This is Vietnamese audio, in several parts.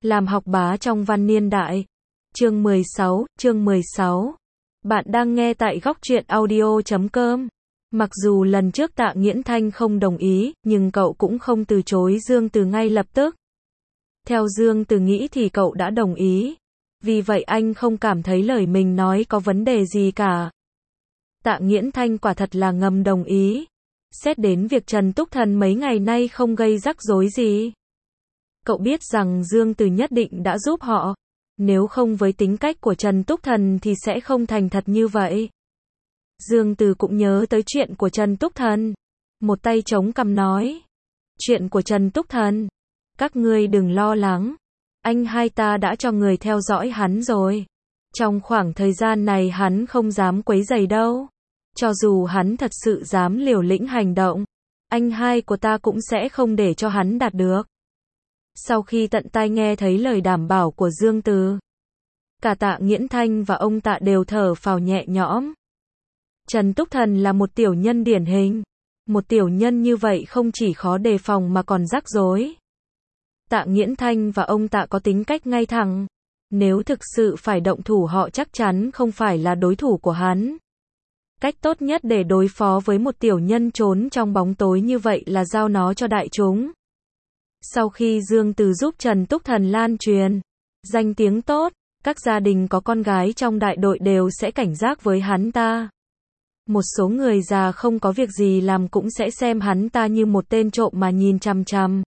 Làm học bá trong văn niên đại. Chương 16. Bạn đang nghe tại góc truyện audio.com. Mặc dù lần trước Tạ Nghiễn Thanh không đồng ý, nhưng cậu cũng không từ chối Dương Từ ngay lập tức. Theo Dương Từ nghĩ thì cậu đã đồng ý. Vì vậy anh không cảm thấy lời mình nói có vấn đề gì cả. Tạ Nghiễn Thanh quả thật là ngầm đồng ý. Xét đến việc Trần Túc Thần mấy ngày nay không gây rắc rối gì. Cậu biết rằng Dương Từ nhất định đã giúp họ. Nếu không với tính cách của Trần Túc Thần thì sẽ không thành thật như vậy. Dương Từ cũng nhớ tới chuyện của Trần Túc Thần. Một tay chống cằm nói. Chuyện của Trần Túc Thần. Các ngươi đừng lo lắng. Anh hai ta đã cho người theo dõi hắn rồi. Trong khoảng thời gian này hắn không dám quấy rầy đâu. Cho dù hắn thật sự dám liều lĩnh hành động, anh hai của ta cũng sẽ không để cho hắn đạt được. Sau khi tận tai nghe thấy lời đảm bảo của Dương Từ, cả Tạ Nghiễn Thanh và ông Tạ đều thở phào nhẹ nhõm. Trần Túc Thần là một tiểu nhân điển hình. Một tiểu nhân như vậy không chỉ khó đề phòng mà còn rắc rối. Tạ Nghiễn Thanh và ông Tạ có tính cách ngay thẳng. Nếu thực sự phải động thủ họ chắc chắn không phải là đối thủ của hắn. Cách tốt nhất để đối phó với một tiểu nhân trốn trong bóng tối như vậy là giao nó cho đại chúng. Sau khi Dương Từ giúp Trần Túc Thần lan truyền danh tiếng tốt, các gia đình có con gái trong đại đội đều sẽ cảnh giác với hắn ta. Một số người già không có việc gì làm cũng sẽ xem hắn ta như một tên trộm mà nhìn chằm chằm.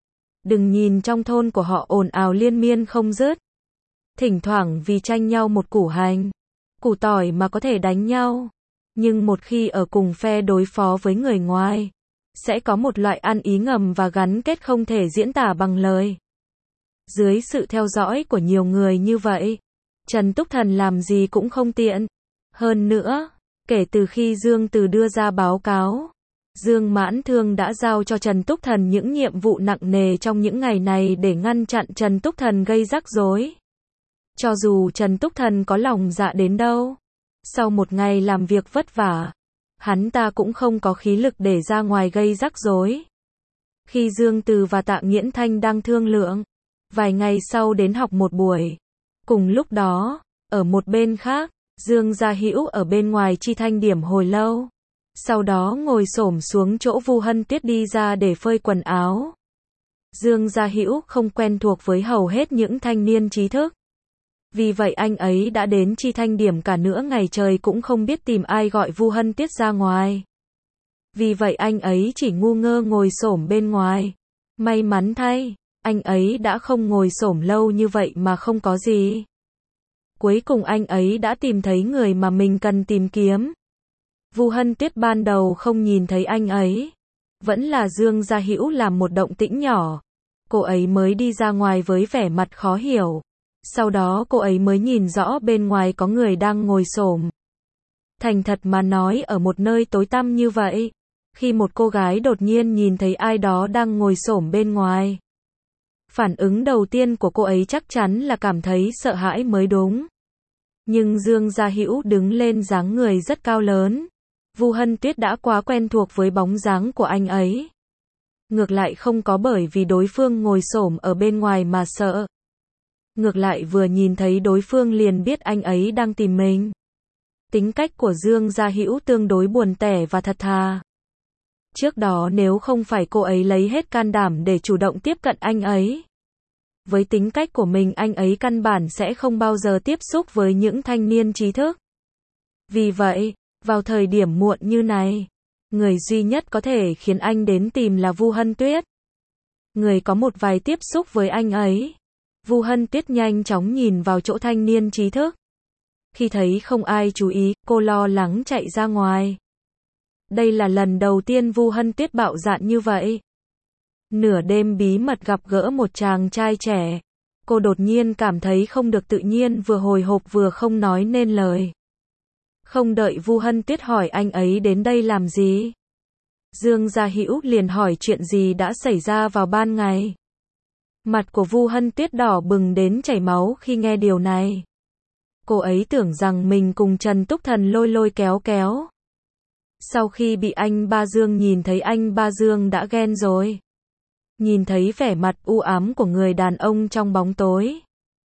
Đừng nhìn trong thôn của họ ồn ào liên miên không dứt. Thỉnh thoảng vì tranh nhau một củ hành, củ tỏi mà có thể đánh nhau. Nhưng một khi ở cùng phe đối phó với người ngoài, sẽ có một loại ăn ý ngầm và gắn kết không thể diễn tả bằng lời. Dưới sự theo dõi của nhiều người như vậy, Trần Túc Thần làm gì cũng không tiện. Hơn nữa, kể từ khi Dương Từ đưa ra báo cáo, Dương Mãn Thương đã giao cho Trần Túc Thần những nhiệm vụ nặng nề trong những ngày này để ngăn chặn Trần Túc Thần gây rắc rối. Cho dù Trần Túc Thần có lòng dạ đến đâu, sau một ngày làm việc vất vả, hắn ta cũng không có khí lực để ra ngoài gây rắc rối. Khi Dương Từ và Tạ Nghiễn Thanh đang thương lượng, vài ngày sau đến học một buổi. Cùng lúc đó, ở một bên khác, Dương Gia Hữu ở bên ngoài Chi Thanh điểm hồi lâu. Sau đó ngồi xổm xuống chỗ Vu Hân Tuyết đi ra để phơi quần áo. Dương Gia Hữu không quen thuộc với hầu hết những thanh niên trí thức. Vì vậy anh ấy đã đến Chi Thanh điểm cả nửa ngày trời cũng không biết tìm ai gọi Vu Hân Tuyết ra ngoài. Vì vậy anh ấy chỉ ngu ngơ ngồi xổm bên ngoài. May mắn thay, anh ấy đã không ngồi xổm lâu như vậy mà không có gì. Cuối cùng anh ấy đã tìm thấy người mà mình cần tìm kiếm. Vu Hân Tuyết ban đầu không nhìn thấy anh ấy. Vẫn là Dương Gia Hữu làm một động tĩnh nhỏ. Cô ấy mới đi ra ngoài với vẻ mặt khó hiểu. Sau đó cô ấy mới nhìn rõ bên ngoài có người đang ngồi xổm. Thành thật mà nói ở một nơi tối tăm như vậy, khi một cô gái đột nhiên nhìn thấy ai đó đang ngồi xổm bên ngoài, phản ứng đầu tiên của cô ấy chắc chắn là cảm thấy sợ hãi mới đúng. Nhưng Dương Gia Hữu đứng lên dáng người rất cao lớn. Vu Hân Tuyết đã quá quen thuộc với bóng dáng của anh ấy. Ngược lại không có bởi vì đối phương ngồi xổm ở bên ngoài mà sợ. Ngược lại vừa nhìn thấy đối phương liền biết anh ấy đang tìm mình. Tính cách của Dương Gia Hữu tương đối buồn tẻ và thật thà. Trước đó nếu không phải cô ấy lấy hết can đảm để chủ động tiếp cận anh ấy, với tính cách của mình anh ấy căn bản sẽ không bao giờ tiếp xúc với những thanh niên trí thức. Vì vậy, vào thời điểm muộn như này, người duy nhất có thể khiến anh đến tìm là Vu Hân Tuyết. Người có một vài tiếp xúc với anh ấy. Vu Hân Tuyết nhanh chóng nhìn vào chỗ thanh niên trí thức. Khi thấy không ai chú ý, cô lo lắng chạy ra ngoài. Đây là lần đầu tiên Vu Hân Tuyết bạo dạn như vậy. Nửa đêm bí mật gặp gỡ một chàng trai trẻ. Cô đột nhiên cảm thấy không được tự nhiên, vừa hồi hộp vừa không nói nên lời. Không đợi Vu Hân Tuyết hỏi anh ấy đến đây làm gì, Dương Gia Hữu liền hỏi chuyện gì đã xảy ra vào ban ngày. Mặt của Vu Hân Tuyết đỏ bừng đến chảy máu khi nghe điều này. Cô ấy tưởng rằng mình cùng Trần Túc Thần lôi lôi kéo kéo. Sau khi bị anh Ba Dương nhìn thấy anh Ba Dương đã ghen rồi. nhìn thấy vẻ mặt u ám của người đàn ông trong bóng tối.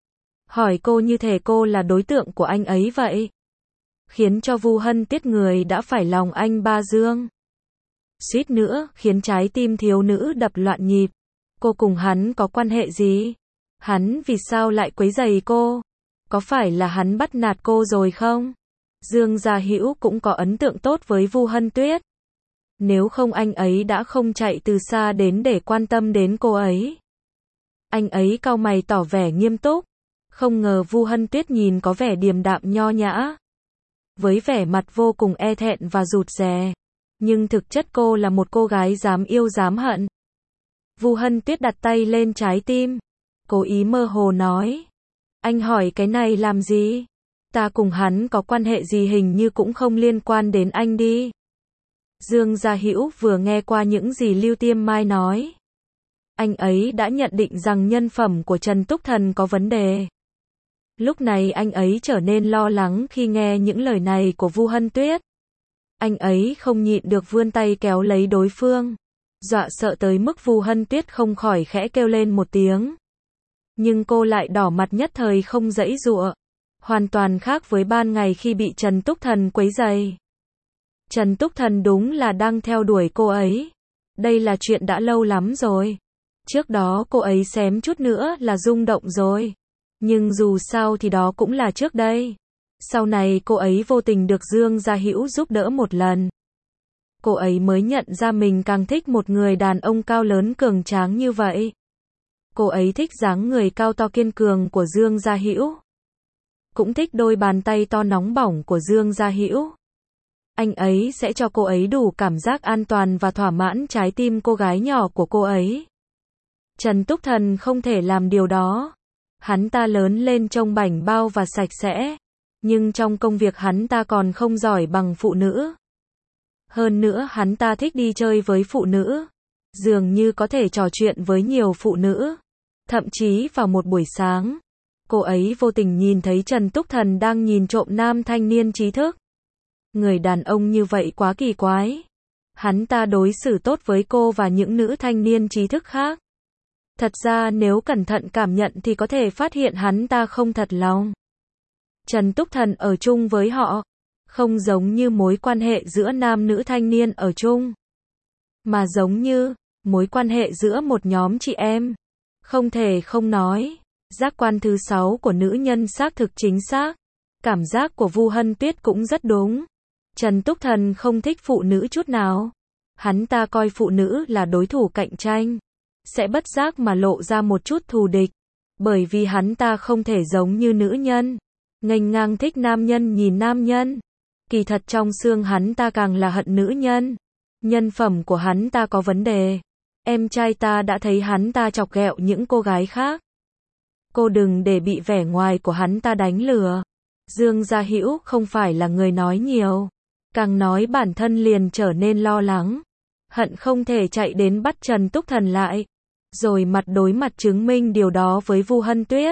Hỏi cô như thể cô là đối tượng của anh ấy vậy. Khiến cho Vu Hân Tuyết người đã phải lòng anh ba Dương. Suýt nữa, khiến trái tim thiếu nữ đập loạn nhịp. Cô cùng hắn có quan hệ gì? Hắn vì sao lại quấy rầy cô? Có phải là hắn bắt nạt cô rồi không? Dương Gia Hữu cũng có ấn tượng tốt với Vu Hân Tuyết. Nếu không anh ấy đã không chạy từ xa đến để quan tâm đến cô ấy. Anh ấy cau mày tỏ vẻ nghiêm túc. Không ngờ Vu Hân Tuyết nhìn có vẻ điềm đạm nho nhã. Với vẻ mặt vô cùng e thẹn và rụt rè. Nhưng thực chất cô là một cô gái dám yêu dám hận. Vu Hân Tuyết đặt tay lên trái tim. Cố ý mơ hồ nói. Anh hỏi cái này làm gì? Ta cùng hắn có quan hệ gì hình như cũng không liên quan đến anh đi. Dương Gia Hữu vừa nghe qua những gì Lưu Tiêm Mai nói. Anh ấy đã nhận định rằng nhân phẩm của Trần Túc Thần có vấn đề. Lúc này anh ấy trở nên lo lắng khi nghe những lời này của Vu Hân Tuyết. Anh ấy không nhịn được vươn tay kéo lấy đối phương. Dọa sợ tới mức Vu Hân Tuyết không khỏi khẽ kêu lên một tiếng. Nhưng cô lại đỏ mặt nhất thời không giãy giụa. Hoàn toàn khác với ban ngày khi bị Trần Túc Thần quấy rầy. Trần Túc Thần đúng là đang theo đuổi cô ấy. Đây là chuyện đã lâu lắm rồi. Trước đó cô ấy xém chút nữa là rung động rồi. Nhưng dù sao thì đó cũng là trước đây. Sau này cô ấy vô tình được Dương Gia Hữu giúp đỡ một lần. Cô ấy mới nhận ra mình càng thích một người đàn ông cao lớn cường tráng như vậy. Cô ấy thích dáng người cao to kiên cường của Dương Gia Hữu. Cũng thích đôi bàn tay to nóng bỏng của Dương Gia Hữu. Anh ấy sẽ cho cô ấy đủ cảm giác an toàn và thỏa mãn trái tim cô gái nhỏ của cô ấy. Trần Túc Thần không thể làm điều đó. Hắn ta lớn lên trông bảnh bao và sạch sẽ. Nhưng trong công việc hắn ta còn không giỏi bằng phụ nữ. Hơn nữa hắn ta thích đi chơi với phụ nữ. Dường như có thể trò chuyện với nhiều phụ nữ. Thậm chí vào một buổi sáng, cô ấy vô tình nhìn thấy Trần Túc Thần đang nhìn trộm nam thanh niên trí thức. Người đàn ông như vậy quá kỳ quái. Hắn ta đối xử tốt với cô và những nữ thanh niên trí thức khác. Thật ra nếu cẩn thận cảm nhận thì có thể phát hiện hắn ta không thật lòng. Trần Túc Thần ở chung với họ, không giống như mối quan hệ giữa nam nữ thanh niên ở chung, mà giống như mối quan hệ giữa một nhóm chị em. Không thể không nói, giác quan thứ 6 của nữ nhân xác thực chính xác. Cảm giác của Vu Hân Tuyết cũng rất đúng. Trần Túc Thần không thích phụ nữ chút nào. Hắn ta coi phụ nữ là đối thủ cạnh tranh. Sẽ bất giác mà lộ ra một chút thù địch. Bởi vì hắn ta không thể giống như nữ nhân. Nghênh ngang thích nam nhân nhìn nam nhân. Kỳ thật trong xương hắn ta càng là hận nữ nhân. Nhân phẩm của hắn ta có vấn đề. Em trai ta đã thấy hắn ta chọc ghẹo những cô gái khác. Cô đừng để bị vẻ ngoài của hắn ta đánh lừa. Dương Gia Hữu không phải là người nói nhiều. Càng nói bản thân liền trở nên lo lắng. Hận không thể chạy đến bắt Trần Túc Thần lại. Rồi mặt đối mặt chứng minh điều đó với Vu Hân Tuyết.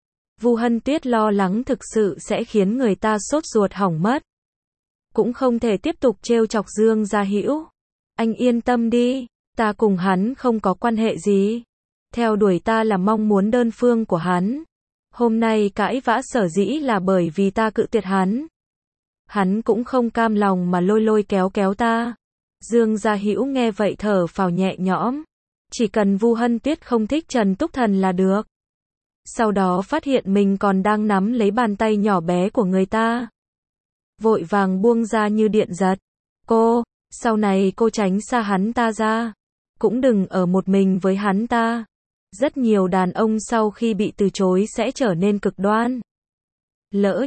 Vu Hân Tuyết lo lắng thực sự sẽ khiến người ta sốt ruột hỏng mất. Cũng không thể tiếp tục trêu chọc Dương Gia Hữu. Anh yên tâm đi, ta cùng hắn không có quan hệ gì. Theo đuổi ta là mong muốn đơn phương của hắn. Hôm nay cãi vã sở dĩ là bởi vì ta cự tuyệt hắn. Hắn cũng không cam lòng mà lôi lôi kéo kéo ta. Dương Gia Hữu nghe vậy thở phào nhẹ nhõm. Chỉ cần Vu Hân Tuyết không thích Trần Túc Thần là được. Sau đó phát hiện mình còn đang nắm lấy bàn tay nhỏ bé của người ta. Vội vàng buông ra như điện giật. Cô, sau này cô tránh xa hắn ta ra. Cũng đừng ở một mình với hắn ta. Rất nhiều đàn ông sau khi bị từ chối sẽ trở nên cực đoan. Lỡ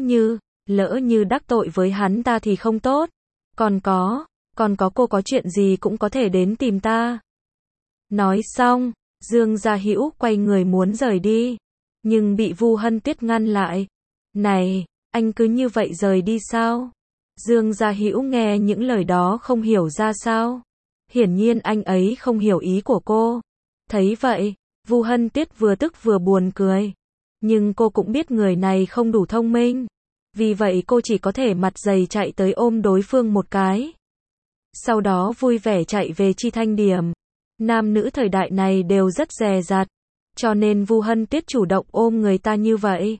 như đắc tội với hắn ta thì không tốt. Còn có cô có chuyện gì cũng có thể đến tìm ta. Nói xong, Dương Gia Hữu quay người muốn rời đi. Nhưng bị Vu Hân Tuyết ngăn lại. Này, anh cứ như vậy rời đi sao? Dương Gia Hữu nghe những lời đó không hiểu ra sao. Hiển nhiên anh ấy không hiểu ý của cô. Thấy vậy, Vu Hân Tuyết vừa tức vừa buồn cười. Nhưng cô cũng biết người này không đủ thông minh. Vì vậy cô chỉ có thể mặt dày chạy tới ôm đối phương một cái. Sau đó vui vẻ chạy về Chi Thanh Điểm. Nam nữ thời đại này đều rất dè dặt, cho nên Vu Hân Tuyết chủ động ôm người ta như vậy,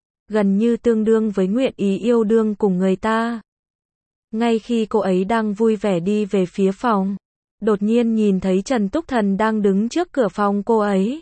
gần như tương đương với nguyện ý yêu đương cùng người ta. Ngay khi cô ấy đang vui vẻ đi về phía phòng, đột nhiên nhìn thấy Trần Túc Thần đang đứng trước cửa phòng cô ấy.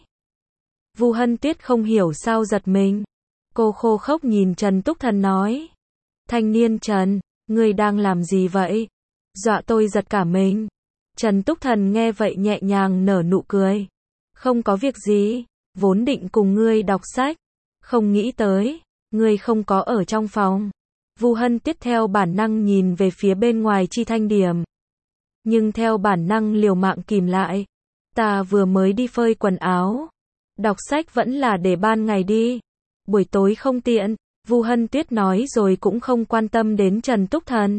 Vu Hân Tuyết không hiểu sao giật mình. Cô khô khốc nhìn Trần Túc Thần nói. Thanh niên Trần, ngươi đang làm gì vậy? Dọa tôi giật cả mình. Trần Túc Thần nghe vậy nhẹ nhàng nở nụ cười. Không có việc gì, vốn định cùng ngươi đọc sách. Không nghĩ tới, ngươi không có ở trong phòng. Vu Hân Tuyết theo bản năng nhìn về phía bên ngoài Chi Thanh Điểm. Nhưng theo bản năng liều mạng kìm lại. Ta vừa mới đi phơi quần áo. Đọc sách vẫn là để ban ngày đi. Buổi tối không tiện, Vu Hân Tuyết nói rồi cũng không quan tâm đến Trần Túc Thần.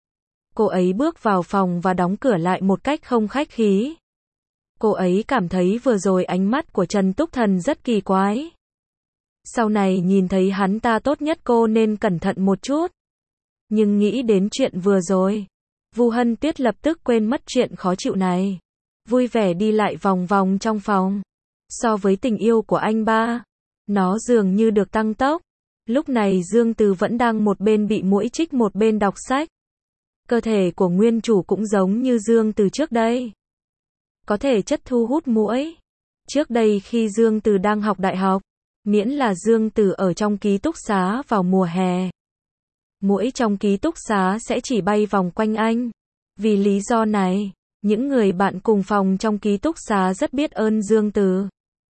Cô ấy bước vào phòng và đóng cửa lại một cách không khách khí. Cô ấy cảm thấy vừa rồi ánh mắt của Trần Túc Thần rất kỳ quái. Sau này nhìn thấy hắn ta tốt nhất cô nên cẩn thận một chút. Nhưng nghĩ đến chuyện vừa rồi, Vu Hân Tuyết lập tức quên mất chuyện khó chịu này. Vui vẻ đi lại vòng vòng trong phòng. So với tình yêu của anh ba, nó dường như được tăng tốc. Lúc này Dương Từ vẫn đang một bên bị muỗi chích một bên đọc sách. Cơ thể của nguyên chủ cũng giống như Dương Từ trước đây. Có thể chất thu hút muỗi. Trước đây khi Dương Từ đang học đại học, miễn là Dương Từ ở trong ký túc xá vào mùa hè, muỗi trong ký túc xá sẽ chỉ bay vòng quanh anh. Vì lý do này, những người bạn cùng phòng trong ký túc xá rất biết ơn Dương Từ.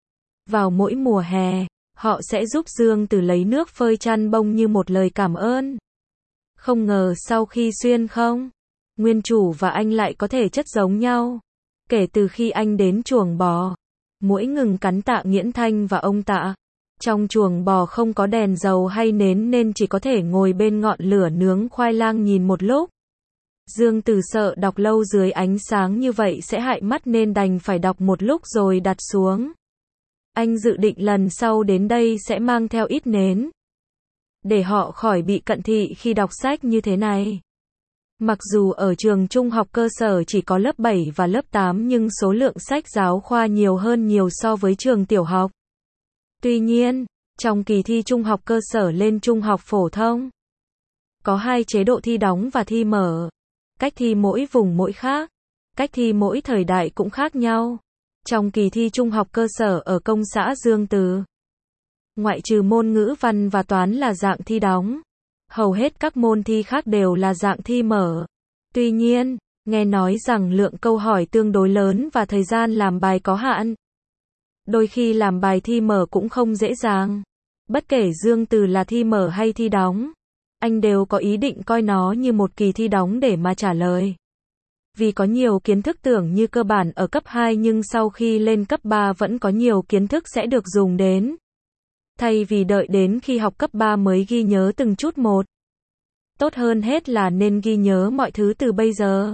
Vào mỗi mùa hè, họ sẽ giúp Dương Từ lấy nước phơi chăn bông như một lời cảm ơn. Không ngờ sau khi xuyên không, nguyên chủ và anh lại có thể chất giống nhau. Kể từ khi anh đến chuồng bò, muỗi ngừng cắn Tạ Nghiễn Thanh và ông Tạ. Trong chuồng bò không có đèn dầu hay nến nên chỉ có thể ngồi bên ngọn lửa nướng khoai lang nhìn một lúc. Dương Từ sợ đọc lâu dưới ánh sáng như vậy sẽ hại mắt nên đành phải đọc một lúc rồi đặt xuống. Anh dự định lần sau đến đây sẽ mang theo ít nến, để họ khỏi bị cận thị khi đọc sách như thế này. Mặc dù ở trường trung học cơ sở chỉ có lớp 7 và lớp 8 nhưng số lượng sách giáo khoa nhiều hơn nhiều so với trường tiểu học. Tuy nhiên, trong kỳ thi trung học cơ sở lên trung học phổ thông, có 2 chế độ thi đóng và thi mở. Cách thi mỗi vùng mỗi khác. Cách thi mỗi thời đại cũng khác nhau. Trong kỳ thi trung học cơ sở ở công xã Dương Từ, ngoại trừ môn ngữ văn và toán là dạng thi đóng, hầu hết các môn thi khác đều là dạng thi mở. Tuy nhiên, nghe nói rằng lượng câu hỏi tương đối lớn và thời gian làm bài có hạn. Đôi khi làm bài thi mở cũng không dễ dàng. Bất kể Dương Từ là thi mở hay thi đóng, anh đều có ý định coi nó như một kỳ thi đóng để mà trả lời. Vì có nhiều kiến thức tưởng như cơ bản ở cấp 2 nhưng sau khi lên cấp 3 vẫn có nhiều kiến thức sẽ được dùng đến. Thay vì đợi đến khi học cấp 3 mới ghi nhớ từng chút một. Tốt hơn hết là nên ghi nhớ mọi thứ từ bây giờ.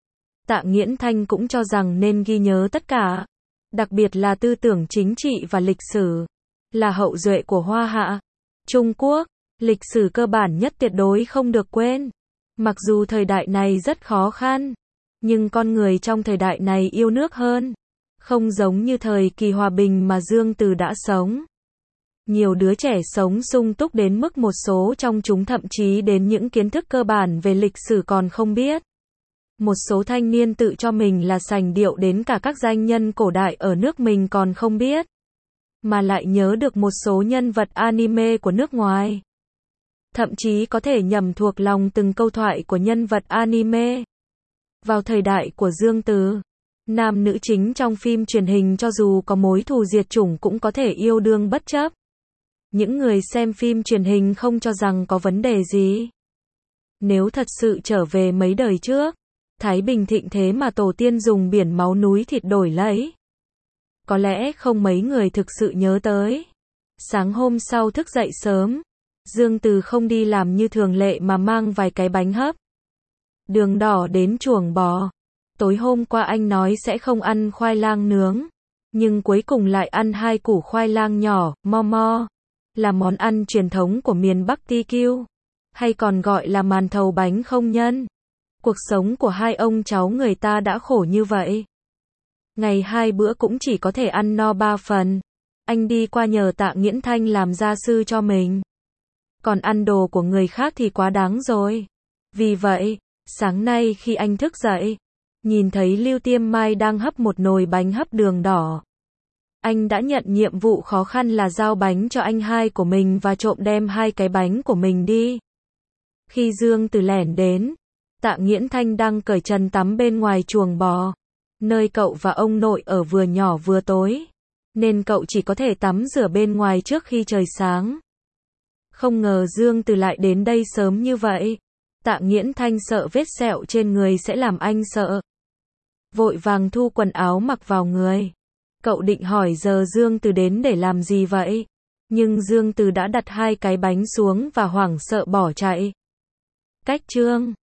Tạ Nghiễn Thanh cũng cho rằng nên ghi nhớ tất cả. Đặc biệt là tư tưởng chính trị và lịch sử. Là hậu duệ của Hoa Hạ, Trung Quốc. Lịch sử cơ bản nhất tuyệt đối không được quên. Mặc dù thời đại này rất khó khăn, nhưng con người trong thời đại này yêu nước hơn. Không giống như thời kỳ hòa bình mà Dương Từ đã sống. Nhiều đứa trẻ sống sung túc đến mức một số trong chúng thậm chí đến những kiến thức cơ bản về lịch sử còn không biết. Một số thanh niên tự cho mình là sành điệu đến cả các danh nhân cổ đại ở nước mình còn không biết. Mà lại nhớ được một số nhân vật anime của nước ngoài. Thậm chí có thể nhẩm thuộc lòng từng câu thoại của nhân vật anime. Vào thời đại của Dương Từ, nam nữ chính trong phim truyền hình cho dù có mối thù diệt chủng cũng có thể yêu đương bất chấp. Những người xem phim truyền hình không cho rằng có vấn đề gì. Nếu thật sự trở về mấy đời trước, Thái Bình thịnh thế mà tổ tiên dùng biển máu núi thịt đổi lấy, có lẽ không mấy người thực sự nhớ tới. Sáng hôm sau thức dậy sớm, Dương Từ không đi làm như thường lệ mà mang vài cái bánh hấp đường đỏ đến chuồng bò. Tối hôm qua anh nói sẽ không ăn khoai lang nướng, nhưng cuối cùng lại ăn 2 củ khoai lang nhỏ, mo, là món ăn truyền thống của miền Bắc TQ, hay còn gọi là màn thầu bánh không nhân. Cuộc sống của hai ông cháu người ta đã khổ như vậy. Ngày 2 bữa cũng chỉ có thể ăn no 3 phần. Anh đi qua nhờ Tạ Nghiễn Thanh làm gia sư cho mình. Còn ăn đồ của người khác thì quá đáng rồi. Vì vậy, sáng nay khi anh thức dậy, nhìn thấy Lưu Tiêm Mai đang hấp một nồi bánh hấp đường đỏ. Anh đã nhận nhiệm vụ khó khăn là giao bánh cho anh hai của mình và trộm đem 2 cái bánh của mình đi. Khi Dương Từ lẻn đến, Tạ Nghiễn Thanh đang cởi trần tắm bên ngoài chuồng bò, nơi cậu và ông nội ở vừa nhỏ vừa tối, nên cậu chỉ có thể tắm rửa bên ngoài trước khi trời sáng. Không ngờ Dương Từ lại đến đây sớm như vậy. Tạ Nghiễn Thanh sợ vết sẹo trên người sẽ làm anh sợ. Vội vàng thu quần áo mặc vào người. Cậu định hỏi giờ Dương Từ đến để làm gì vậy? Nhưng Dương Từ đã đặt 2 cái bánh xuống và hoảng sợ bỏ chạy. Cách chương